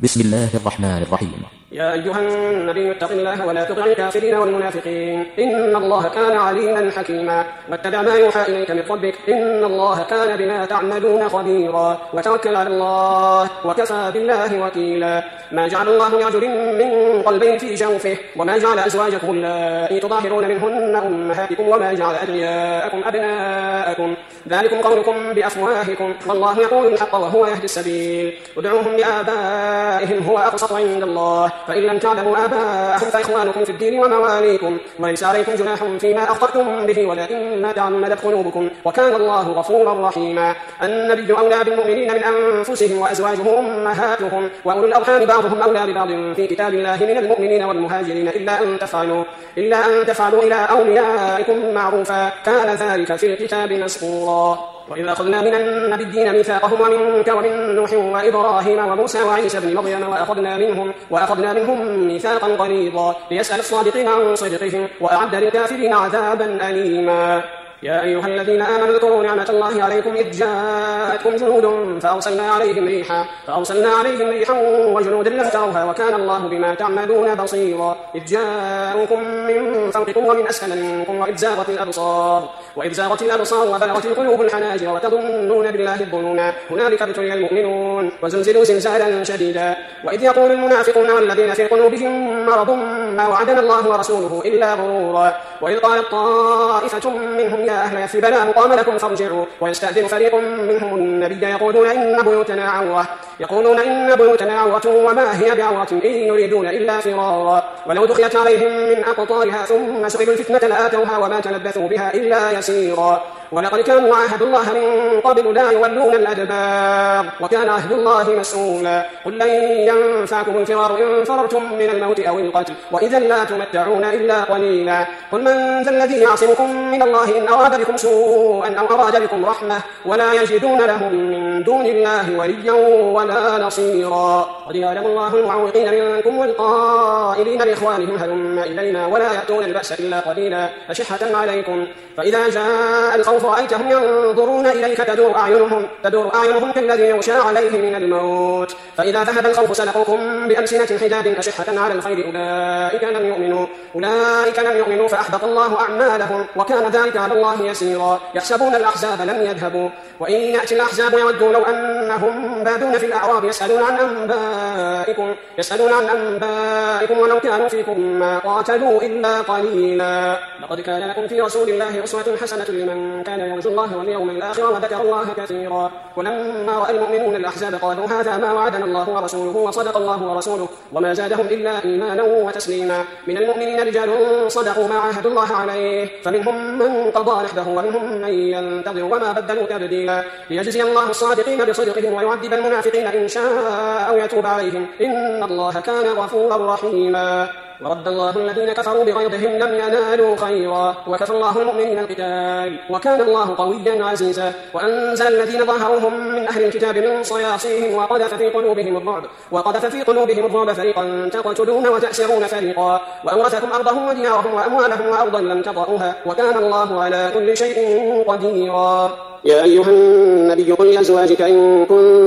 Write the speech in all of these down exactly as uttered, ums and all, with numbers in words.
بسم الله الرحمن الرحيم. يا أيها النبي اتق الله ولا تطع الكافرين والمنافقين إن الله كان عليما حكيما واتبع ما يوحى إليك من ربك إن الله كان بما تعملون خبيرا وتوكل على الله وكفى بالله وكيلا. ما جعل الله لرجل من قلبين في جوفه وما جعل أزواجكم اللائي تظاهرون منهن أمهاتكم وما جعل أدعياءكم أبناءكم ذلكم قولكم بأفواهكم والله يقول الحق وهو يهدي السبيل ادعوهم لآبائهم هو أقسط عند الله فإن لم تعلموا آباءهم فإخوانكم في الدين ومواليكم وليس عليكم جناح فيما أخطأتم به ولكن ما تعمدت قلوبكم وكان الله غفورا رحيما. النبي أولى بالمؤمنين من أنفسهم وأزواجه أمهاتهم وأولو الأرحام بعضهم أولى ببعض في كتاب الله من المؤمنين والمهاجرين إلا أن تفعلوا إلا أن تفعلوا إلى أوليائكم معروفا كان ذلك في الكتاب مسطورا. وإذا أخذنا من النبيين ميثاقهم ومنك ومن نوح وإبراهيم وموسى وعيسى بن مريم وأخذنا منهم وأخذنا منهم ميثاقا غليظا ليسأل الصادقين عن صدقهم وأعد للكافرين عذابا أليما. يا أيها الذين آمنوا اذكروا نعمة الله عليكم إذ جاءتكم جنود فأرسلنا عليهم ريحا فأرسلنا عليهم ريحا وجنودا لم تروها وكان الله بما تعملون بصيرا. إذ جاءوكم من فوقكم ومن أسفل منكم وإذ زاغت الأبصار وإذ زاغت الأبصار وبلغت القلوب الحناجر وتظنون بالله الظنونا هنالك ابتلي المؤمنون وزلزلوا زلزالا شديدا. وإذ يقول المنافقون والذين في قلوبهم مرض ما وعدنا الله ورسوله إلا غرورا. وإذ قالت طائفة منهم يا أهل يثرب لا مقام لكم فارجعوا ويستأذن فريق منهم النبي يقولون إن بيوتنا عورة يقولون إن بيوتنا عورة وما هي بعورة إن يريدون إلا فرارا. ولو دخلت عليهم من أقطارها ثم سئلوا الفتنة لآتوها وما تلبثوا بها إلا يسيرا. ولقد كانوا عاهدوا الله من قبل لا يولون الأدبار وكان عهد الله مسؤولا. قل لن ينفعكم الفرار إن فررتم من الموت أو القتل وإذا لا تمتعون إلا قليلا. قل من ذا الذي يعصمكم من الله إن أراد بكم سوءا أو أراد بكم رحمة ولا يجدون لهم من دون الله وليا ولا نصيرا. قد يعلم الله المعوقين منكم والقائلين لإخوانهم هلم إلينا ولا يأتون البأس إلا قليلا أشحة عليكم فإذا جاء الخوف رأيتهم ينظرون إليك تدور أعينهم, تدور أعينهم كالذي يغشى عليه من الموت فإذا ذهب الخوف سلقوكم بألسنة حداد أشحة على الخير أولئك لم يؤمنوا أولئك لم يؤمنوا فأحبط الله أعمالهم وكان ذلك على الله يسيرا. يحسبون الأحزاب لم يذهبوا وإن يأتي الأحزاب يودوا لو أنهم بادون في الأعراب يسألون عن أنبائكم يسألون عن أنبائكم ولو كانوا فيكم ما قاتلوا إلا قليلا. لقد كان لكم في رسول الله أسوة حسنة لمن كان يرجو الله واليوم الآخر وذكر الله كثيرا. ولما رأى المؤمنون الأحزاب قالوا هذا ما وعدنا الله ورسوله وصدق الله ورسوله وما زادهم إلا إيمانا وتسليما. من المؤمنين رجال صدقوا ما عاهدوا الله عليه فمنهم من قضى نحبه ومنهم من ينتظر وما بدلوا تبديلا. ليجزي الله الصادقين بصدقهم ويعذب المنافقين إن شاء أو يتوب عليهم إن الله كان غفورا رحيما. ورد الله الذين كفروا بغيظهم لم ينالوا خيرا وكفى الله المؤمنين القتال وكان الله قويا عزيزا. وأنزل الذين ظاهروهم من أهل الكتاب من صياصيهم وقذف في قلوبهم الرعب وقذف في قلوبهم الرعب فريقا تقتلون وتأسرون فريقا وأورثكم أرضهم وديارهم وأموالهم وأرضا لم تطئوها وكان الله على كل شيء قديرا. يا أيها النبي قل لأزواجك إن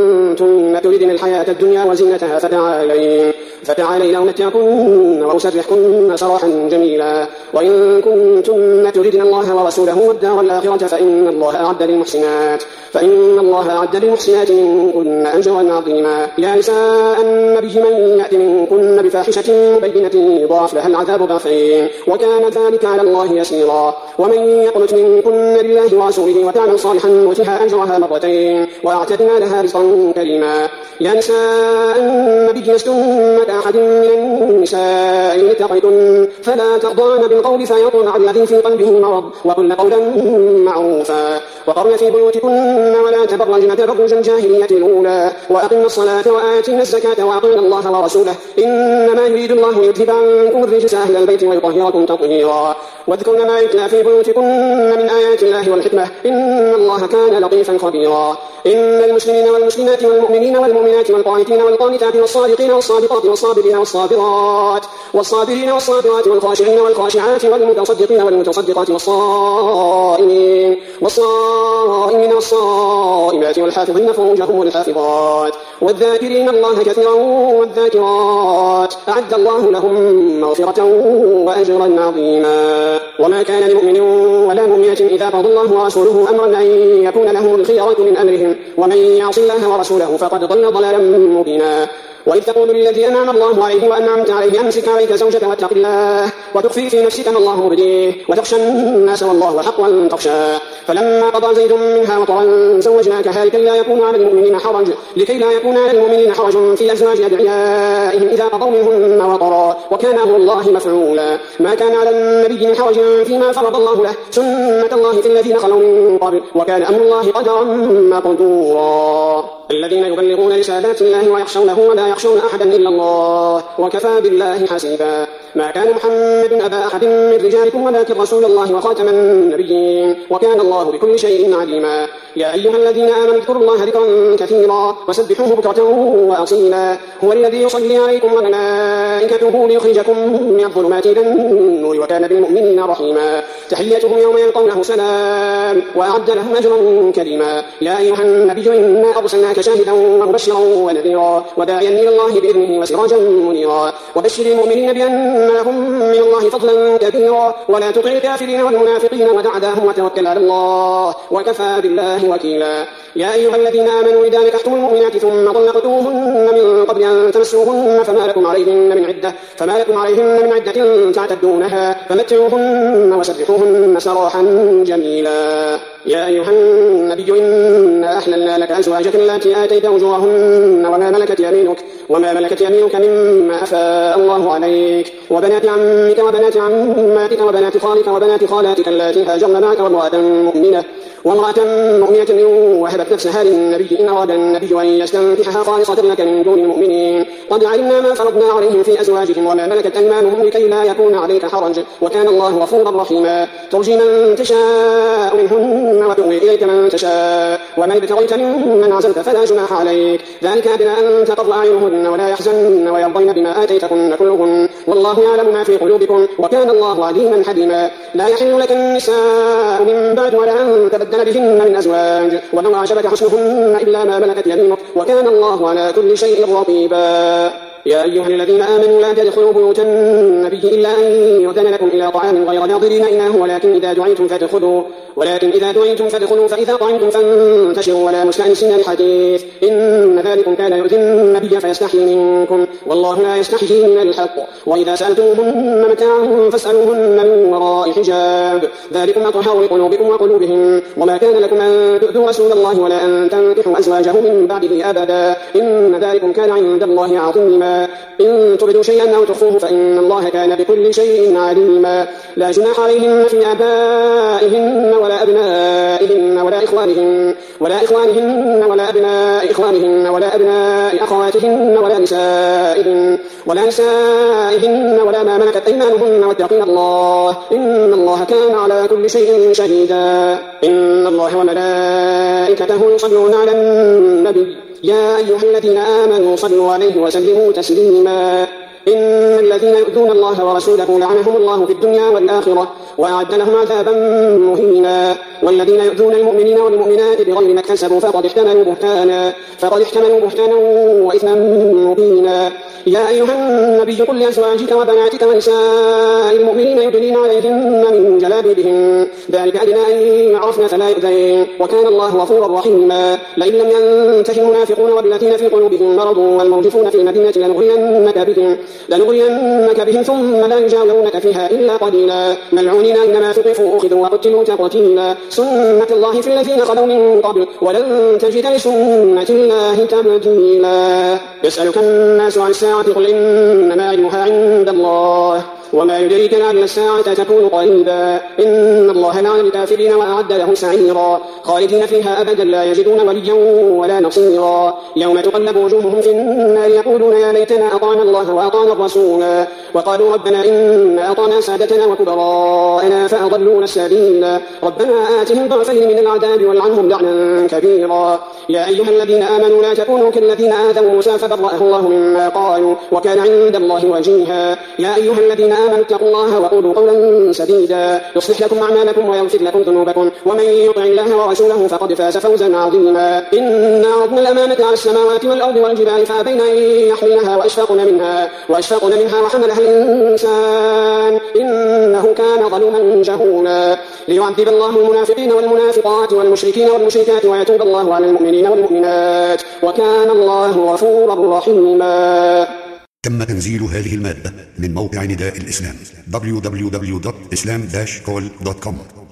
كنتن تردن الحياة الدنيا وزينتها فتعالين فتعالين أمتعكن وأسرحكن سراحا جميلا. وإن كنتن تردن الله ورسوله والدار الآخرة فإن الله أعد للمحسنات فإن الله أعد للمحسنات منكن أجرا عظيما. يا نساء النبي من يأت منكن بفاحشة مبينة يضاعف لها العذاب ضعفين وكان ذلك على الله يسيرا. ومن يقنت منكن لله ورسوله وتعمل صالحا نؤتها أجرها مرتين وأعتدنا لها رزقا كريما. يا نساء النبي لستن كأحد من النساء إن اتقيتن فلا تخضعن بالقول فيطمع الذي في قلبه مرض وقلن قولا معروفا. وقرن في بيوتكن ولا تبرجن تبرج الجاهلية الأولى وأقمن الصلاة وآتينا الزكاة وأطيعن الله ورسوله إنما يريد الله ليذهب عنكم الرجس أهل البيت ويطهركم تطهيرا. واذكرن ما يتلى في بيوتكن من آيات الله والحكمة إن الله كان لطيفا خبيرا. إن المسلمين والمسلمات والمؤمنين والمؤمنات والقانتين والقانتات والصادقين والصادقات والصابرين والصابرات والصابرين والصابرات والخاشعين والخاشعات والمتصدقين والمتصدقات والصائمين والصائمين والصائمات والحافظين فروجهم والحافظات والذاكرين الله كثيرا والذاكرات أعد الله لهم مغفرة وأجرا عظيما. وما كان لمؤمن ولا مؤمنة إذا قضى الله ورسوله أمرا أن يكون لهم الخيرة من أمرهم ومن يعص الله ورسوله فقد ضل ضلالا مبينا. وإذ تقول للذي أنعم الله عليه وأنعمت عليه أمسك عليك زوجك واتق الله وتخفي في نفسك ما الله مبديه وتخشى الناس والله حق أن تخشى فلما قضى زيد منها وطرا زوجناكها لكي لا يكون على المؤمنين حرج لكي لا يكون على المؤمنين حرج في أزواج أدعيائهم إذا قضوا منهن وطرا وكان أمر الله مفعولا. ما كان على النبي من حرج فيما فرض الله له سنة الله في الذين خلوا من قبل وكان أمر الله قدرا مقدورا. الذين يبلغون رسالات الله ويخشونه ولا يخشون أحدا إلا الله وكفى بالله حسيبا. ما كان محمد أبا أحد من رجالكم ولكن رسول الله وخاتم النبيين وكان الله بكل شيء عليما. يا أيها الذين آمنوا اذكروا الله ذكرا كثيرا وسبحوه بكرة وأصيلا. هو الذي يصلي عليكم وملائكته ليخرجكم من الظلمات إلى النور وكان بالمؤمنين رحيما. تحيتهم يوم يلقونه سلام وأعد لهم أجرا كريما. يا أيها النبي إنا أرسلناك شاهدا ومبشرا ونذيرا وداعيا إلى الله بإذنه وسراجا منيرا. وبشر المؤمنين بأن لهم من الله فضلا كبيرا ولا تطع الكافرين والمنافقين ودع ذاهم وتوكل على الله وكفى بالله وكيلا. يا أيها الذين آمنوا إذا نكحتم المؤمنات ثم طلقتموهن من قبل أن تمسوهن فما لكم عليهن من عدة فما لكم عليهن من عدة تعتدونها فمتعوهن وسرحوهن سراحا جميلا. يا أيها النبي إنا أحللنا لك أزواجك التي آتيت أجورهن وما ملكت يمينك وما ملكت يمينك مما أفاء الله عليك وبنات عمك وبنات عماتك وبنات خالك وبنات خالاتك اللاتي هاجرن معك وامرأة مؤمنة وامرأة مؤمنة وهبت نفسها للنبي إن أراد النبي أن يستنكحها خالصة لك من دون المؤمنين. قد علمنا ما فرضنا عليهم في أزواجهم وما ملكت أيمانهم لكي لا يكون عليك حرج وكان الله غفورا رحيما. ترجي من تشاء منهن وتؤوي إليك من تشاء ومن ابتغيت ممن عزلت فلا جناح عليك ذلك أدنى أن تقر أعينهن ولا يحزن ويرضين بما آتيتكن كلهن والله يعلم ما في قلوبكم وكان الله عليما حليما. لا يحل لك النساء من بعد ولا أن تبدل بهن من أزواج ولو أعجبك حسنهن إلا ما ملكت يمينك وكان الله على كل شيء رقيبا. يا أيها الذين آمنوا لا تدخلوا بيوت النبي إلا أن يؤذن لكم إلى طعام غير ناظرين إناه ولكن إذا دعيتم فادخلوا ولكن إذا دعيتم فادخلوا فإذا طعمتم فانتشروا ولا مستأنسين الحديث إن ذلكم كان يؤذي النبي فيستحيي منكم والله لا يستحيي من الحق. وإذا سألتموهن متاعا فاسألوهن من وراء حجاب ذلكم أطهر لقلوبكم وقلوبهم وما كان لكم أن تؤذوا رسول الله ولا أن تنكحوا أزواجه من بعده أبدا إن ذلكم كان عند الله عظيما. إن تبدوا شيئا أو تخفوه فإن الله كان بكل شيء عليما. لا جناح عليهن في آبائهن ولا أبنائهن ولا إخوانهن ولا إخوانهن ولا أبناء إخوانهن ولا أبناء أخواتهن ولا نسائهن ولا نسائهن ولا ما ملكت أيمانهن واتقين الله إن الله كان على كل شيء شهيدا. إن الله وملائكته يصلون على النبي يا أيها الذين آمنوا صلوا عليه وسلموا تسليما. إن الذين يؤذون الله ورسوله لعنهم الله في الدنيا والآخرة وأعد لهم عذابا مهينا. والذين يؤذون المؤمنين والمؤمنات بغير ما اكتسبوا فقد احتملوا بهتانا فقد احتملوا بهتانا وإثما مبينا. يا أيها النبي قل لأزواجك وبناتك ونساء المؤمنين يدنين عليهن من جلابيبهن ذلك أدنى أن يعرفن فلا يؤذين وكان الله غفورا رحيما. لئن لم ينته المنافقون والذين في قلوبهم مرض والمرجفون في المدينة لنغرينك بهم لنغرينك بهم ثم لا يجاورونك فيها إلا قليلا ملعونين أينما ثقفوا أخذوا وقتلوا تقتيلا. سنة الله في الذين خلوا من قبل ولن تجد لسنة الله تبديلا. يسألك الناس عن الساعة قل إنما علمها عند الله وما يدريك لعل الساعة تكون قريبا إن الله لعن الكافرين وأعد له سعيرا خالدين فيها أبدا لا يجدون وليا ولا نصيرا يوم تقلب وجوههم في النار يقولون يا ليتنا أطعنا الله وأطعنا الرسولا وقالوا ربنا إنا أطعنا سادتنا وكبراءنا فأضلونا السبيل ربنا آتهم ضعفين من العذاب والعنهم لعنا كبيرا يا أيها الذين آمنوا لا تكونوا كالذين آذوا موسى فبرأه الله مما قالوا وكان عند الله وجيها يا أيها الذين آمنوا اتقوا الله وقولوا قولا سديدا يصلح لكم أعمالكم ويغفر لكم ذنوبكم ومن يطع الله ورسوله فقد فاز فوزا عظيما إنا عرضنا الأمانة على السماوات والأرض والجبال فأبين أن يحملنها وأشفقن منها وأشفقن منها وحملها الإنسان إنه كان ظلوما جهولا ليعذب الله المنافقين والمنافقات والمشركين والمشركات ويتوب الله على المؤمنين والمؤمنات وكان الله غفورا رحيما. تم تنزيل هذه المادة من موقع نداء الإسلام دبليو دبليو دبليو دوت إسلام داش كول دوت كوم.